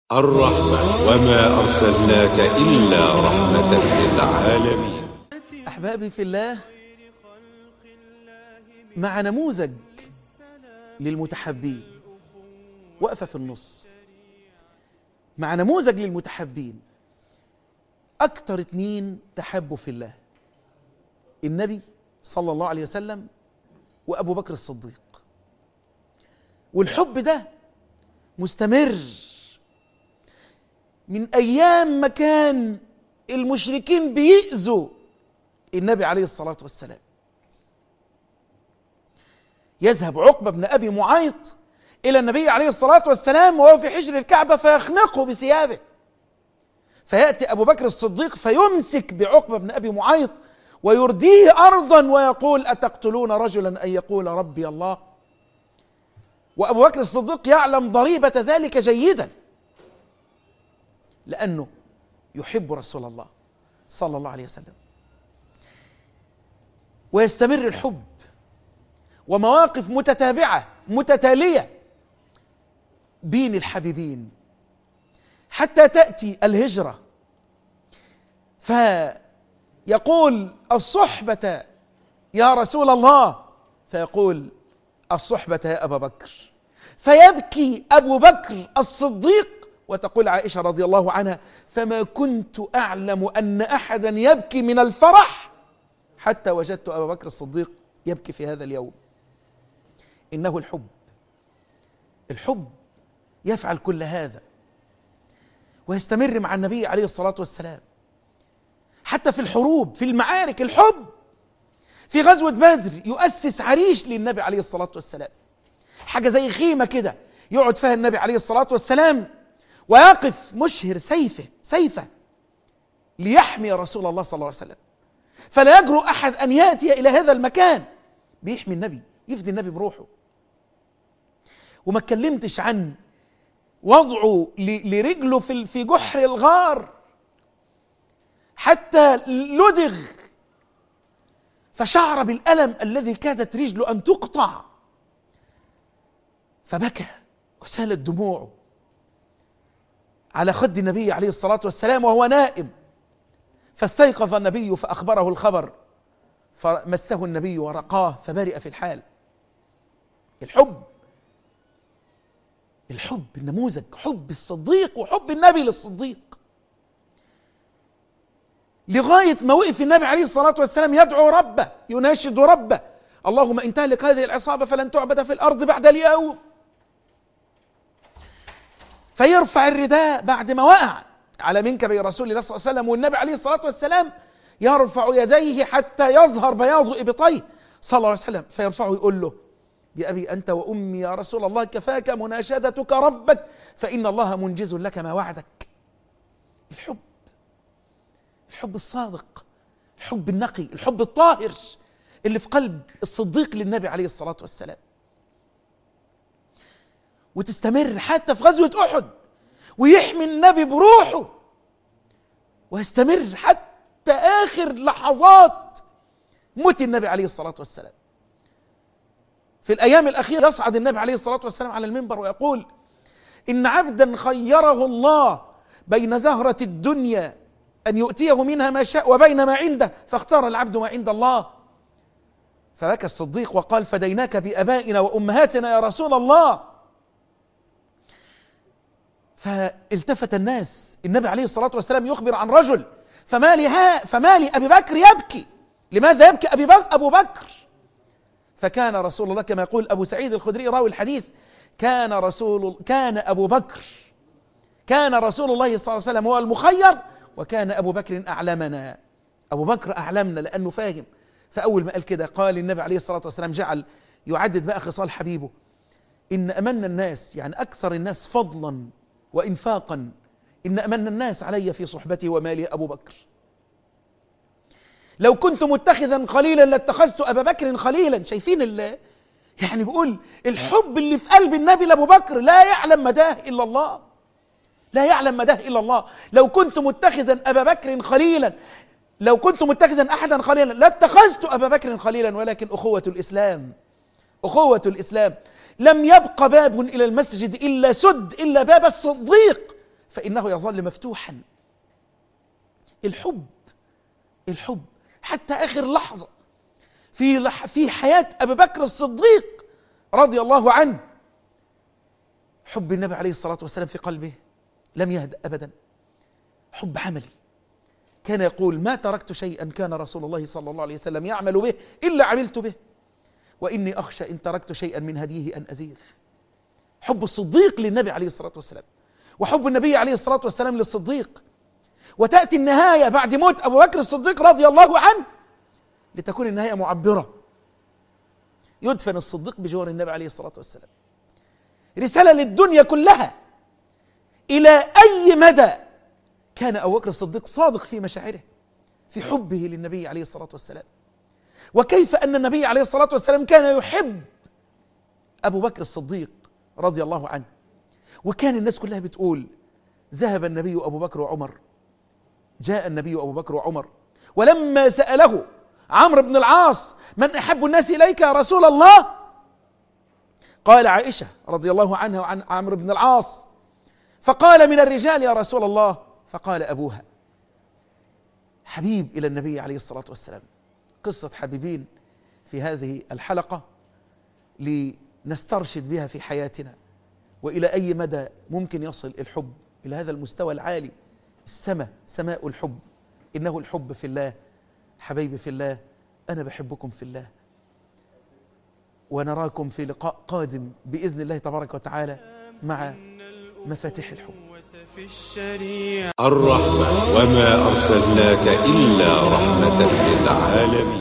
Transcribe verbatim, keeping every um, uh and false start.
الرحمة وما أرسلناك إلا رحمة للعالمين. أحبابي في الله، مع نموذج للمتحبين وقفة في النص، مع نموذج للمتحبين. أكتر اتنين تحبوا في الله النبي صلى الله عليه وسلم وأبو بكر الصديق، والحب ده مستمر من أيام ما كان المشركين بيؤذوا النبي عليه الصلاة والسلام. يذهب عقبة بن أبي معيط إلى النبي عليه الصلاة والسلام وهو في حجر الكعبة فيخنقه بثيابه، فيأتي أبو بكر الصديق فيمسك بعقبة بن أبي معيط ويرديه أرضا ويقول: أتقتلون رجلا أن يقول ربي الله؟ وأبو بكر الصديق يعلم ضريبة ذلك جيدا، لأنه يحب رسول الله صلى الله عليه وسلم. ويستمر الحب ومواقف متتابعة متتالية بين الحبيبين حتى تأتي الهجرة، فيقول: الصحبة يا رسول الله، فيقول: الصحبة يا أبا بكر، فيبكي أبو بكر الصديق، وتقول عائشة رضي الله عنها: فما كنت أعلم أن أحدا يبكي من الفرح حتى وجدت أبا بكر الصديق يبكي في هذا اليوم. إنه الحب، الحب يفعل كل هذا ويستمر مع النبي عليه الصلاة والسلام حتى في الحروب، في المعارك. الحب في غزوة بدر يؤسس عريش للنبي عليه الصلاة والسلام، حاجة زي خيمة كده يقعد فيها النبي عليه الصلاة والسلام ويقف مشهر سيفه سيفه ليحمي رسول الله صلى الله عليه وسلم، فلا يجرؤ أحد أن يأتي إلى هذا المكان. بيحمي النبي، يفدي النبي بروحه. وما اتكلمتش عن وضعه لرجله في في جحر الغار حتى لدغ فشعر بالألم الذي كادت رجله أن تقطع، فبكى وسالت دموعه على خد النبي عليه الصلاة والسلام وهو نائم، فاستيقظ النبي فأخبره الخبر، فمسه النبي ورقاه فبرئ في الحال. الحب، الحب النموذج، حب الصديق وحب النبي للصديق، لغاية ما وقف النبي عليه الصلاة والسلام يدعو ربه، يناشد ربه: اللهم إن تهلك هذه العصابة فلن تعبد في الأرض بعد اليوم. فيرفع الرداء بعد ما وقع على منكب رسول الله صلى الله عليه وسلم، والنبي عليه الصلاة والسلام يرفع يديه حتى يظهر بياض إبطيه صلى الله عليه وسلم، فيرفعه يقول له: بأبي أنت وأمي يا رسول الله، كفاك مناشدتك ربك فإن الله منجز لك ما وعدك. الحب، الحب الصادق، الحب النقي، الحب الطاهر اللي في قلب الصديق للنبي عليه الصلاة والسلام. وتستمر حتى في غزوة أحد ويحمي النبي بروحه، ويستمر حتى آخر لحظات موت النبي عليه الصلاة والسلام. في الأيام الأخيرة يصعد النبي عليه الصلاة والسلام على المنبر ويقول: إن عبدا خيره الله بين زهرة الدنيا أن يؤتيه منها ما شاء وبين ما عنده فاختار العبد ما عند الله. فبكى الصديق وقال: فديناك بأبائنا وأمهاتنا يا رسول الله. فالتفت الناس، النبي عليه الصلاة والسلام يخبر عن رجل: فما لها فما لأبي بكر يبكي، لماذا يبكي أبي بكر أبو بكر؟ فكان رسول الله كما يقول أبو سعيد الخدري راوي الحديث: كان رسول كان أبو بكر كان رسول الله صلى الله عليه وسلم هو المخير، وكان أبو بكر أعلمنا. أبو بكر أعلمنا لأنه فاهم. فأول ما قال كده قال النبي عليه الصلاة والسلام، جعل يعدد بقى خصال حبيبه: إن أمن الناس، يعني أكثر الناس فضلا وإنفاقا، إن أمن الناس علي في صحبتي ومالي أبو بكر. لو كنت متخذا خليلا لاتخذت أبا بكر خليلا. شايفين اللي يعني بيقول الحب اللي في قلب النبي لأبو بكر لا يعلم مداه إلا الله، لا يعلم مداه إلا الله. لو كنت متخذا أبا بكر خليلا، لو كنت متخذا أحدا خليلا لاتخذت أبا بكر خليلا، ولكن أخوة الإسلام، أخوة الإسلام لم يبق باب إلى المسجد إلا سد إلا باب الصديق، فإنه يظل مفتوحا. الحب الحب حتى آخر لحظة في لح في حياة أبي بكر الصديق رضي الله عنه، حب النبي عليه الصلاة والسلام في قلبه لم يهدأ أبدا، حب عملي. كان يقول: ما تركت شيئا كان رسول الله صلى الله عليه وسلم يعمل به إلا عملت به، وإني أخشى إن تركت شيئا من هديه أن أزيغ. حب الصديق للنبي عليه الصلاة والسلام، وحب النبي عليه الصلاة والسلام للصديق. وتأتي النهاية بعد موت أبو بكر الصديق رضي الله عنه لتكون النهاية معبرة، يدفن الصديق بجوار النبي عليه الصلاة والسلام. رسالة للدنيا كلها إلى أي مدى كان أبو بكر الصديق صادق في مشاعره، في حبه للنبي عليه الصلاة والسلام، وكيف أن النبي عليه الصلاة والسلام كان يحب أبو بكر الصديق رضي الله عنه. وكان الناس كلها بتقول: ذهب النبي أبو بكر وعمر، جاء النبي أبو بكر وعمر، ولما سأله عمرو بن العاص: من أحب الناس إليك يا رسول الله؟ قال عائشة رضي الله عنها وعن عمرو بن العاص، فقال: من الرجال يا رسول الله، فقال: أبوها. حبيب إلى النبي عليه الصلاة والسلام. قصة حبيبين في هذه الحلقة لنسترشد بها في حياتنا، وإلى أي مدى ممكن يصل الحب إلى هذا المستوى العالي، السماء سماء الحب. إنه الحب في الله. حبيبي في الله، أنا بحبكم في الله، ونراكم في لقاء قادم بإذن الله تبارك وتعالى مع مفاتيح الحب. الرحمة، وما أرسلناك إلا رحمة للعالمين.